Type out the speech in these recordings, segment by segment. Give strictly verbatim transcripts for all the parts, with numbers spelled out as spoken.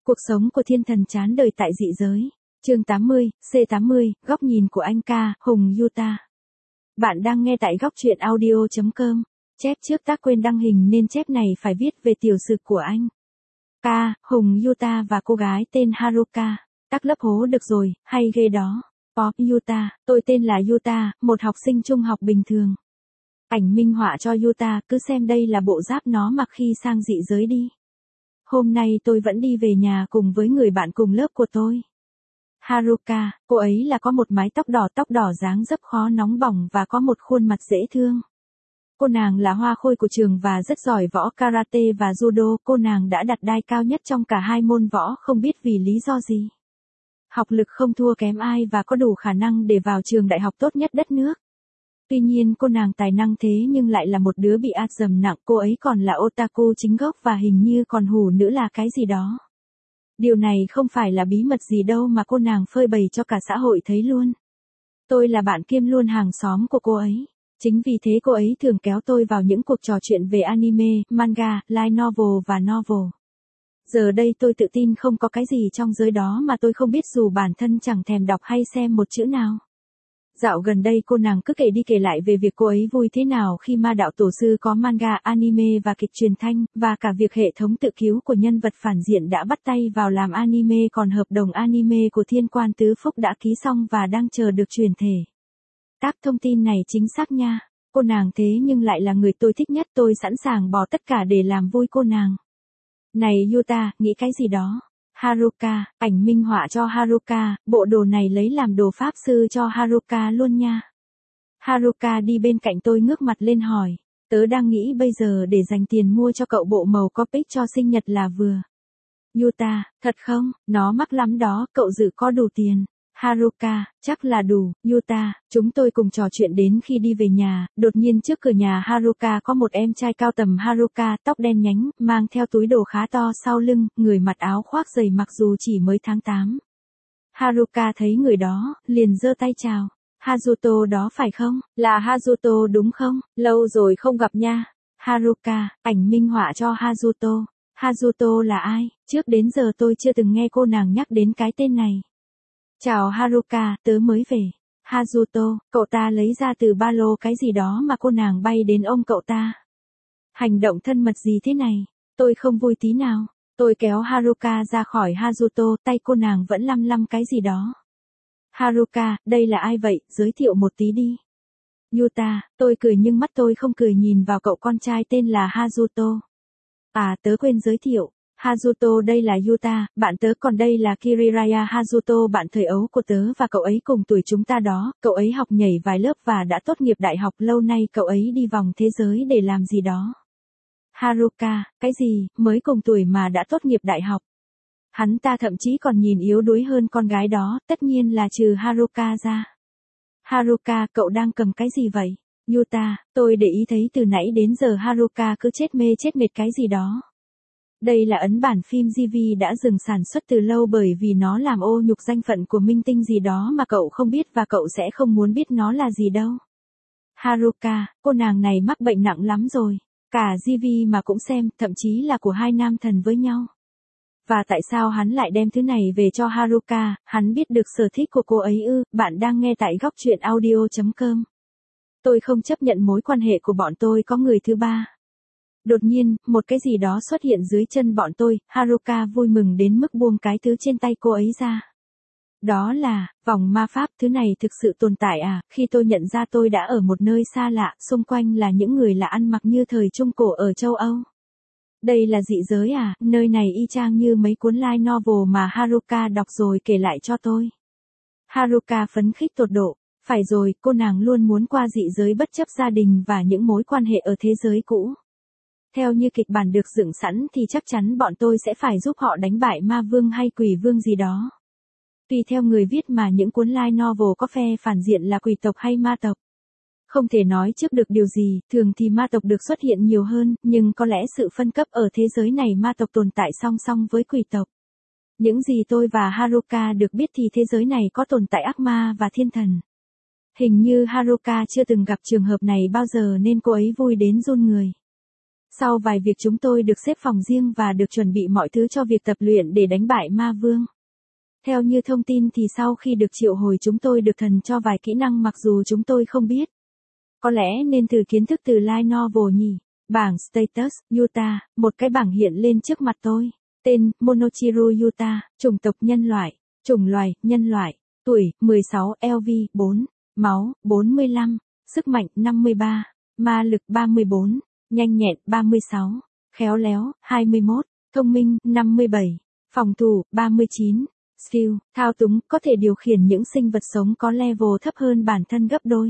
Cuộc sống của thiên thần chán đời tại dị giới. Chương tám mươi, C tám mươi, góc nhìn của anh ca, Hùng Utah. Bạn đang nghe tại góc truyện audio chấm com. Chép trước tác quên đăng hình nên chép này phải viết về tiểu sử của anh ca, Hùng Utah và cô gái tên Haruka. Tắc lấp hố được rồi, hay ghê đó. Pop Utah, tôi tên là Utah, một học sinh trung học bình thường. Ảnh minh họa cho Utah, cứ xem đây là bộ giáp nó mặc khi sang dị giới đi. Hôm nay tôi vẫn đi về nhà cùng với người bạn cùng lớp của tôi. Haruka, cô ấy là có một mái tóc đỏ tóc đỏ dáng dấp khó nóng bỏng và có một khuôn mặt dễ thương. Cô nàng là hoa khôi của trường và rất giỏi võ karate và judo. Cô nàng đã đạt đai cao nhất trong cả hai môn võ không biết vì lý do gì. Học lực không thua kém ai và có đủ khả năng để vào trường đại học tốt nhất đất nước. Tuy nhiên cô nàng tài năng thế nhưng lại là một đứa bị át dầm nặng. Cô ấy còn là otaku chính gốc và hình như còn hủ nữa là cái gì đó. Điều này không phải là bí mật gì đâu mà cô nàng phơi bày cho cả xã hội thấy luôn. Tôi là bạn kiêm luôn hàng xóm của cô ấy. Chính vì thế cô ấy thường kéo tôi vào những cuộc trò chuyện về anime, manga, light novel và novel. Giờ đây tôi tự tin không có cái gì trong giới đó mà tôi không biết dù bản thân chẳng thèm đọc hay xem một chữ nào. Dạo gần đây cô nàng cứ kể đi kể lại về việc cô ấy vui thế nào khi ma đạo tổ sư có manga, anime và kịch truyền thanh, và cả việc hệ thống tự cứu của nhân vật phản diện đã bắt tay vào làm anime, còn hợp đồng anime của Thiên Quan Tứ Phúc đã ký xong và đang chờ được truyền thể. Các thông tin này chính xác nha. Cô nàng thế nhưng lại là người tôi thích nhất, tôi sẵn sàng bỏ tất cả để làm vui cô nàng. Này Utah, nghĩ cái gì đó? Haruka, ảnh minh họa cho Haruka, bộ đồ này lấy làm đồ pháp sư cho Haruka luôn nha. Haruka đi bên cạnh tôi ngước mặt lên hỏi, tớ đang nghĩ bây giờ để dành tiền mua cho cậu bộ màu Copic cho sinh nhật là vừa. Utah, thật không? Nó mắc lắm đó, cậu dự có đủ tiền. Haruka, chắc là đủ. Utah, chúng tôi cùng trò chuyện đến khi đi về nhà, đột nhiên trước cửa nhà Haruka có một em trai cao tầm Haruka, tóc đen nhánh, mang theo túi đồ khá to sau lưng, người mặc áo khoác dày mặc dù chỉ mới tháng tám. Haruka thấy người đó, liền giơ tay chào. Hazuto đó phải không? Là Hazuto đúng không? Lâu rồi không gặp nha. Haruka, ảnh minh họa cho Hazuto. Hazuto là ai? Trước đến giờ tôi chưa từng nghe cô nàng nhắc đến cái tên này. Chào Haruka, tớ mới về. Hazuto, cậu ta lấy ra từ ba lô cái gì đó mà cô nàng bay đến ôm cậu ta. Hành động thân mật gì thế này? Tôi không vui tí nào. Tôi kéo Haruka ra khỏi Hazuto, tay cô nàng vẫn lăm lăm cái gì đó. Haruka, đây là ai vậy? Giới thiệu một tí đi. Utah, tôi cười nhưng mắt tôi không cười nhìn vào cậu con trai tên là Hazuto. À, tớ quên giới thiệu. Hazuto đây là Utah, bạn tớ, còn đây là Kiriraya Hazuto, bạn thời ấu của tớ và cậu ấy cùng tuổi chúng ta đó, cậu ấy học nhảy vài lớp và đã tốt nghiệp đại học, lâu nay cậu ấy đi vòng thế giới để làm gì đó. Haruka, cái gì, mới cùng tuổi mà đã tốt nghiệp đại học. Hắn ta thậm chí còn nhìn yếu đuối hơn con gái đó, tất nhiên là trừ Haruka ra. Haruka, cậu đang cầm cái gì vậy? Utah, tôi để ý thấy từ nãy đến giờ Haruka cứ chết mê chết mệt cái gì đó. Đây là ấn bản phim giê vê đã dừng sản xuất từ lâu bởi vì nó làm ô nhục danh phận của minh tinh gì đó mà cậu không biết và cậu sẽ không muốn biết nó là gì đâu. Haruka, cô nàng này mắc bệnh nặng lắm rồi. Cả giê vê mà cũng xem, thậm chí là của hai nam thần với nhau. Và tại sao hắn lại đem thứ này về cho Haruka, hắn biết được sở thích của cô ấy ư? Bạn đang nghe tại góc truyện audio chấm com. Tôi không chấp nhận mối quan hệ của bọn tôi có người thứ ba. Đột nhiên, một cái gì đó xuất hiện dưới chân bọn tôi, Haruka vui mừng đến mức buông cái thứ trên tay cô ấy ra. Đó là, vòng ma pháp, thứ này thực sự tồn tại à? Khi tôi nhận ra tôi đã ở một nơi xa lạ, xung quanh là những người lạ ăn mặc như thời Trung Cổ ở châu Âu. Đây là dị giới à? Nơi này y chang như mấy cuốn light novel mà Haruka đọc rồi kể lại cho tôi. Haruka phấn khích tột độ. Phải rồi, cô nàng luôn muốn qua dị giới bất chấp gia đình và những mối quan hệ ở thế giới cũ. Theo như kịch bản được dựng sẵn thì chắc chắn bọn tôi sẽ phải giúp họ đánh bại ma vương hay quỷ vương gì đó. Tùy theo người viết mà những cuốn light novel có phe phản diện là quỷ tộc hay ma tộc. Không thể nói trước được điều gì, thường thì ma tộc được xuất hiện nhiều hơn, nhưng có lẽ sự phân cấp ở thế giới này ma tộc tồn tại song song với quỷ tộc. Những gì tôi và Haruka được biết thì thế giới này có tồn tại ác ma và thiên thần. Hình như Haruka chưa từng gặp trường hợp này bao giờ nên cô ấy vui đến run người. Sau vài việc chúng tôi được xếp phòng riêng và được chuẩn bị mọi thứ cho việc tập luyện để đánh bại ma vương. Theo như thông tin thì sau khi được triệu hồi chúng tôi được thần cho vài kỹ năng mặc dù chúng tôi không biết. Có lẽ nên từ kiến thức từ Light Novel nhỉ. Bảng Status, Utah, một cái bảng hiện lên trước mặt tôi. Tên, Monochiru Utah, chủng tộc nhân loại, chủng loài, nhân loại, tuổi, mười sáu, lờ vê, bốn, máu, bốn mươi lăm, sức mạnh, năm mươi ba, ma lực, ba mươi bốn, nhanh nhẹn, ba mươi sáu, khéo léo, hai mươi mốt, thông minh, năm mươi bảy, phòng thủ, ba mươi chín, skill, thao túng, có thể điều khiển những sinh vật sống có level thấp hơn bản thân gấp đôi.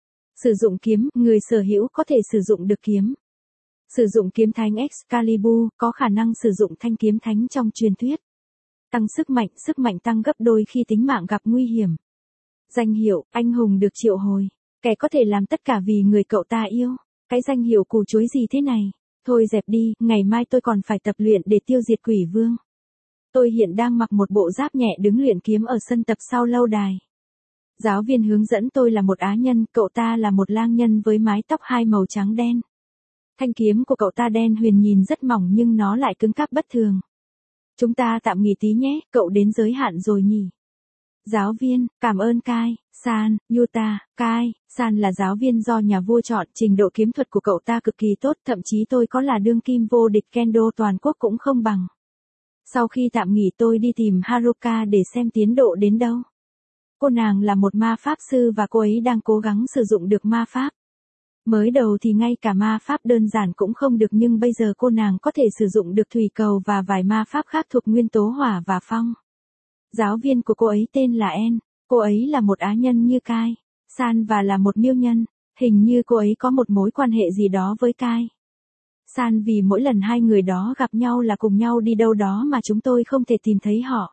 Sử dụng kiếm, người sở hữu có thể sử dụng được kiếm. Sử dụng kiếm thánh Excalibur, có khả năng sử dụng thanh kiếm thánh trong truyền thuyết. Tăng sức mạnh, sức mạnh tăng gấp đôi khi tính mạng gặp nguy hiểm. Danh hiệu, anh hùng được triệu hồi. Kẻ có thể làm tất cả vì người cậu ta yêu. Cái danh hiệu củ chuối gì thế này? Thôi dẹp đi, ngày mai tôi còn phải tập luyện để tiêu diệt quỷ vương. Tôi hiện đang mặc một bộ giáp nhẹ đứng luyện kiếm ở sân tập sau lâu đài. Giáo viên hướng dẫn tôi là một Á nhân, cậu ta là một lang nhân với mái tóc hai màu trắng đen. Thanh kiếm của cậu ta đen huyền nhìn rất mỏng nhưng nó lại cứng cáp bất thường. Chúng ta tạm nghỉ tí nhé, cậu đến giới hạn rồi nhỉ? Giáo viên, cảm ơn Kai, San, Utah, Kai, San là giáo viên do nhà vua chọn, trình độ kiếm thuật của cậu ta cực kỳ tốt, thậm chí tôi có là đương kim vô địch kendo toàn quốc cũng không bằng. Sau khi tạm nghỉ tôi đi tìm Haruka để xem tiến độ đến đâu. Cô nàng là một ma pháp sư và cô ấy đang cố gắng sử dụng được ma pháp. Mới đầu thì ngay cả ma pháp đơn giản cũng không được nhưng bây giờ cô nàng có thể sử dụng được thủy cầu và vài ma pháp khác thuộc nguyên tố hỏa và phong. Giáo viên của cô ấy tên là En, cô ấy là một Á nhân như Kai, San và là một miêu nhân, hình như cô ấy có một mối quan hệ gì đó với Kai. San vì mỗi lần hai người đó gặp nhau là cùng nhau đi đâu đó mà chúng tôi không thể tìm thấy họ.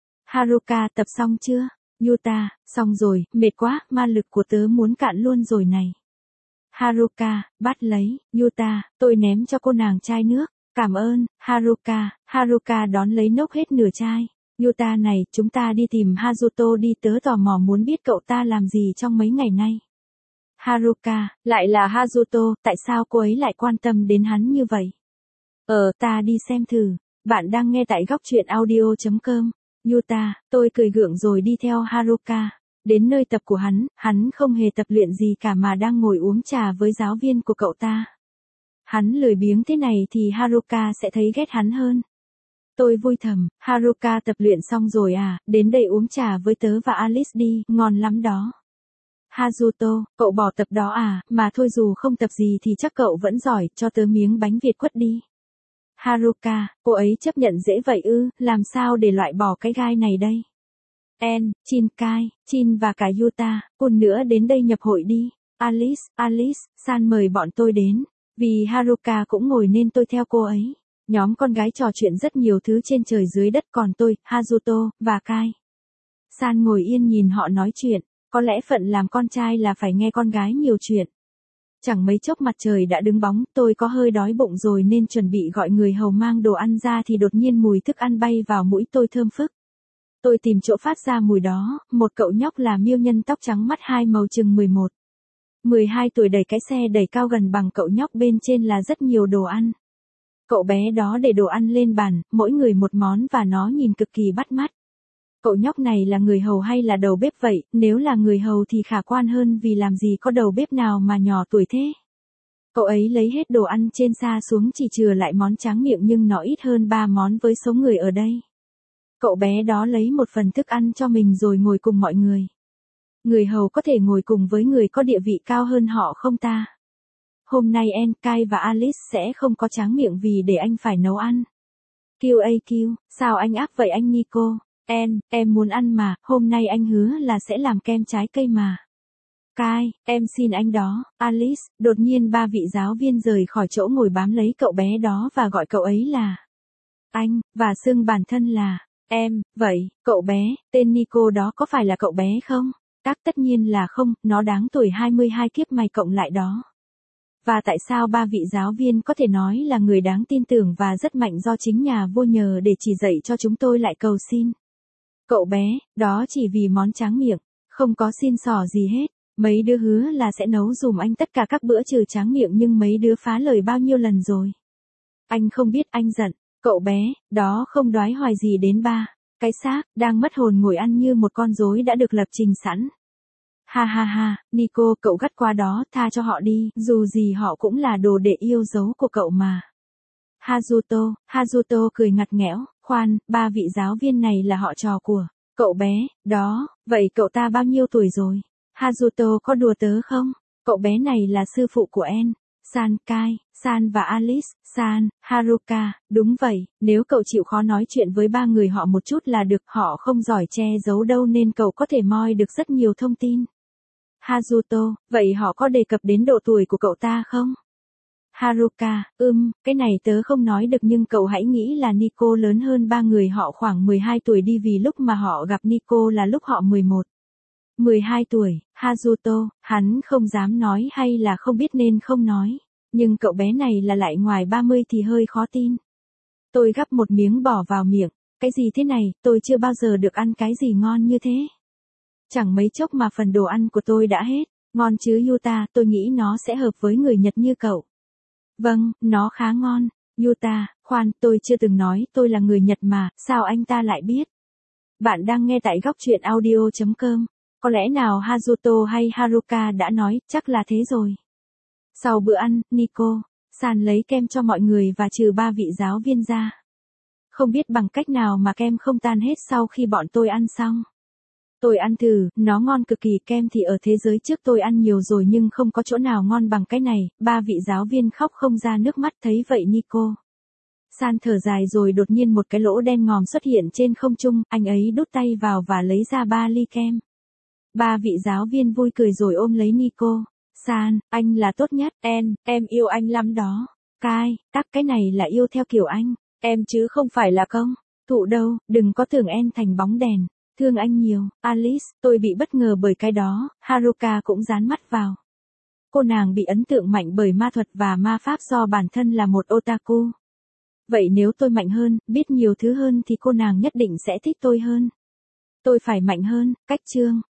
Haruka tập xong chưa? Utah, xong rồi, mệt quá, ma lực của tớ muốn cạn luôn rồi này. Haruka, bắt lấy, Utah, tôi ném cho cô nàng chai nước. Cảm ơn, Haruka, Haruka đón lấy nốc hết nửa chai. Utah này, chúng ta đi tìm Hazuto đi, tớ tò mò muốn biết cậu ta làm gì trong mấy ngày nay. Haruka, lại là Hazuto, tại sao cô ấy lại quan tâm đến hắn như vậy? Ờ, ta đi xem thử. Bạn đang nghe tại góc truyện audio chấm com. Utah, tôi cười gượng rồi đi theo Haruka. Đến nơi tập của hắn, hắn không hề tập luyện gì cả mà đang ngồi uống trà với giáo viên của cậu ta. Hắn lười biếng thế này thì Haruka sẽ thấy ghét hắn hơn. Tôi vui thầm, Haruka tập luyện xong rồi à, đến đây uống trà với tớ và Alice đi, ngon lắm đó. Hazuto, cậu bỏ tập đó à, mà thôi dù không tập gì thì chắc cậu vẫn giỏi, cho tớ miếng bánh Việt quất đi. Haruka, cô ấy chấp nhận dễ vậy ư, làm sao để loại bỏ cái gai này đây? En, Chin Kai, Chin và cả Utah, cùng nữa đến đây nhập hội đi. Alice, Alice, San mời bọn tôi đến. Vì Haruka cũng ngồi nên tôi theo cô ấy. Nhóm con gái trò chuyện rất nhiều thứ trên trời dưới đất còn tôi, Hazuto, và Kai. San ngồi yên nhìn họ nói chuyện. Có lẽ phận làm con trai là phải nghe con gái nhiều chuyện. Chẳng mấy chốc mặt trời đã đứng bóng, tôi có hơi đói bụng rồi nên chuẩn bị gọi người hầu mang đồ ăn ra thì đột nhiên mùi thức ăn bay vào mũi tôi thơm phức. Tôi tìm chỗ phát ra mùi đó, một cậu nhóc là miêu nhân tóc trắng mắt hai màu chừng mười một. mười hai tuổi đẩy cái xe đẩy cao gần bằng cậu nhóc bên trên là rất nhiều đồ ăn. Cậu bé đó để đồ ăn lên bàn, mỗi người một món và nó nhìn cực kỳ bắt mắt. Cậu nhóc này là người hầu hay là đầu bếp vậy, nếu là người hầu thì khả quan hơn vì làm gì có đầu bếp nào mà nhỏ tuổi thế. Cậu ấy lấy hết đồ ăn trên xa xuống chỉ chừa lại món tráng miệng nhưng nó ít hơn ba món với số người ở đây. Cậu bé đó lấy một phần thức ăn cho mình rồi ngồi cùng mọi người. Người hầu có thể ngồi cùng với người có địa vị cao hơn họ không ta? Hôm nay En, Kai và Alice sẽ không có tráng miệng vì để anh phải nấu ăn. Q A Q, sao anh ác vậy anh Nico? En, em muốn ăn mà, hôm nay anh hứa là sẽ làm kem trái cây mà. Kai, em xin anh đó. Alice, đột nhiên ba vị giáo viên rời khỏi chỗ ngồi bám lấy cậu bé đó và gọi cậu ấy là anh, và xưng bản thân là em. Vậy, cậu bé, tên Nico đó có phải là cậu bé không? Các tất nhiên là không, nó đáng tuổi hai mươi hai kiếp mày cộng lại đó. Và tại sao ba vị giáo viên có thể nói là người đáng tin tưởng và rất mạnh do chính nhà vua nhờ để chỉ dạy cho chúng tôi lại cầu xin? Cậu bé, đó chỉ vì món tráng miệng, không có xin xỏ gì hết. Mấy đứa hứa là sẽ nấu dùm anh tất cả các bữa trừ tráng miệng nhưng mấy đứa phá lời bao nhiêu lần rồi. Anh không biết anh giận, cậu bé, đó không đoái hoài gì đến ba. Cái xác, đang mất hồn ngồi ăn như một con rối đã được lập trình sẵn. Ha ha ha, Nico, cậu gắt qua đó, tha cho họ đi, dù gì họ cũng là đồ đệ yêu dấu của cậu mà. Hazuto, Hazuto cười ngặt nghẽo, khoan, ba vị giáo viên này là họ trò của cậu bé, đó, vậy cậu ta bao nhiêu tuổi rồi? Hazuto có đùa tớ không? Cậu bé này là sư phụ của En, San, Kai, San và Alice, San, Haruka, đúng vậy, nếu cậu chịu khó nói chuyện với ba người họ một chút là được, họ không giỏi che giấu đâu nên cậu có thể moi được rất nhiều thông tin. Hazuto, vậy họ có đề cập đến độ tuổi của cậu ta không? Haruka, ưm, cái này tớ không nói được nhưng cậu hãy nghĩ là Nico lớn hơn ba người họ khoảng mười hai tuổi đi vì lúc mà họ gặp Nico là lúc họ mười một. mười hai tuổi, Hazuto, hắn không dám nói hay là không biết nên không nói. Nhưng cậu bé này là lại ngoài ba mươi thì hơi khó tin. Tôi gắp một miếng bỏ vào miệng. Cái gì thế này, tôi chưa bao giờ được ăn cái gì ngon như thế. Chẳng mấy chốc mà phần đồ ăn của tôi đã hết. Ngon chứ Yuta, tôi nghĩ nó sẽ hợp với người Nhật như cậu. Vâng, nó khá ngon. Yuta, khoan, tôi chưa từng nói tôi là người Nhật mà, sao anh ta lại biết? Bạn đang nghe tại góc truyện audio chấm com. Có lẽ nào Hazuto hay Haruka đã nói, chắc là thế rồi. Sau bữa ăn, Nico, San lấy kem cho mọi người và trừ ba vị giáo viên ra. Không biết bằng cách nào mà kem không tan hết sau khi bọn tôi ăn xong. Tôi ăn thử, nó ngon cực kỳ, kem thì ở thế giới trước tôi ăn nhiều rồi nhưng không có chỗ nào ngon bằng cái này, ba vị giáo viên khóc không ra nước mắt thấy vậy Nico. San thở dài rồi đột nhiên một cái lỗ đen ngòm xuất hiện trên không trung, anh ấy đút tay vào và lấy ra ba ly kem. Ba vị giáo viên vui cười rồi ôm lấy Nico. San, anh là tốt nhất, En, em yêu anh lắm đó. Kai, tắc cái này là yêu theo kiểu anh, em chứ không phải là công. Thụ đâu, đừng có tưởng En thành bóng đèn. Thương anh nhiều, Alice, tôi bị bất ngờ bởi cái đó, Haruka cũng dán mắt vào. Cô nàng bị ấn tượng mạnh bởi ma thuật và ma pháp do bản thân là một otaku. Vậy nếu tôi mạnh hơn, biết nhiều thứ hơn thì cô nàng nhất định sẽ thích tôi hơn. Tôi phải mạnh hơn, cách chương.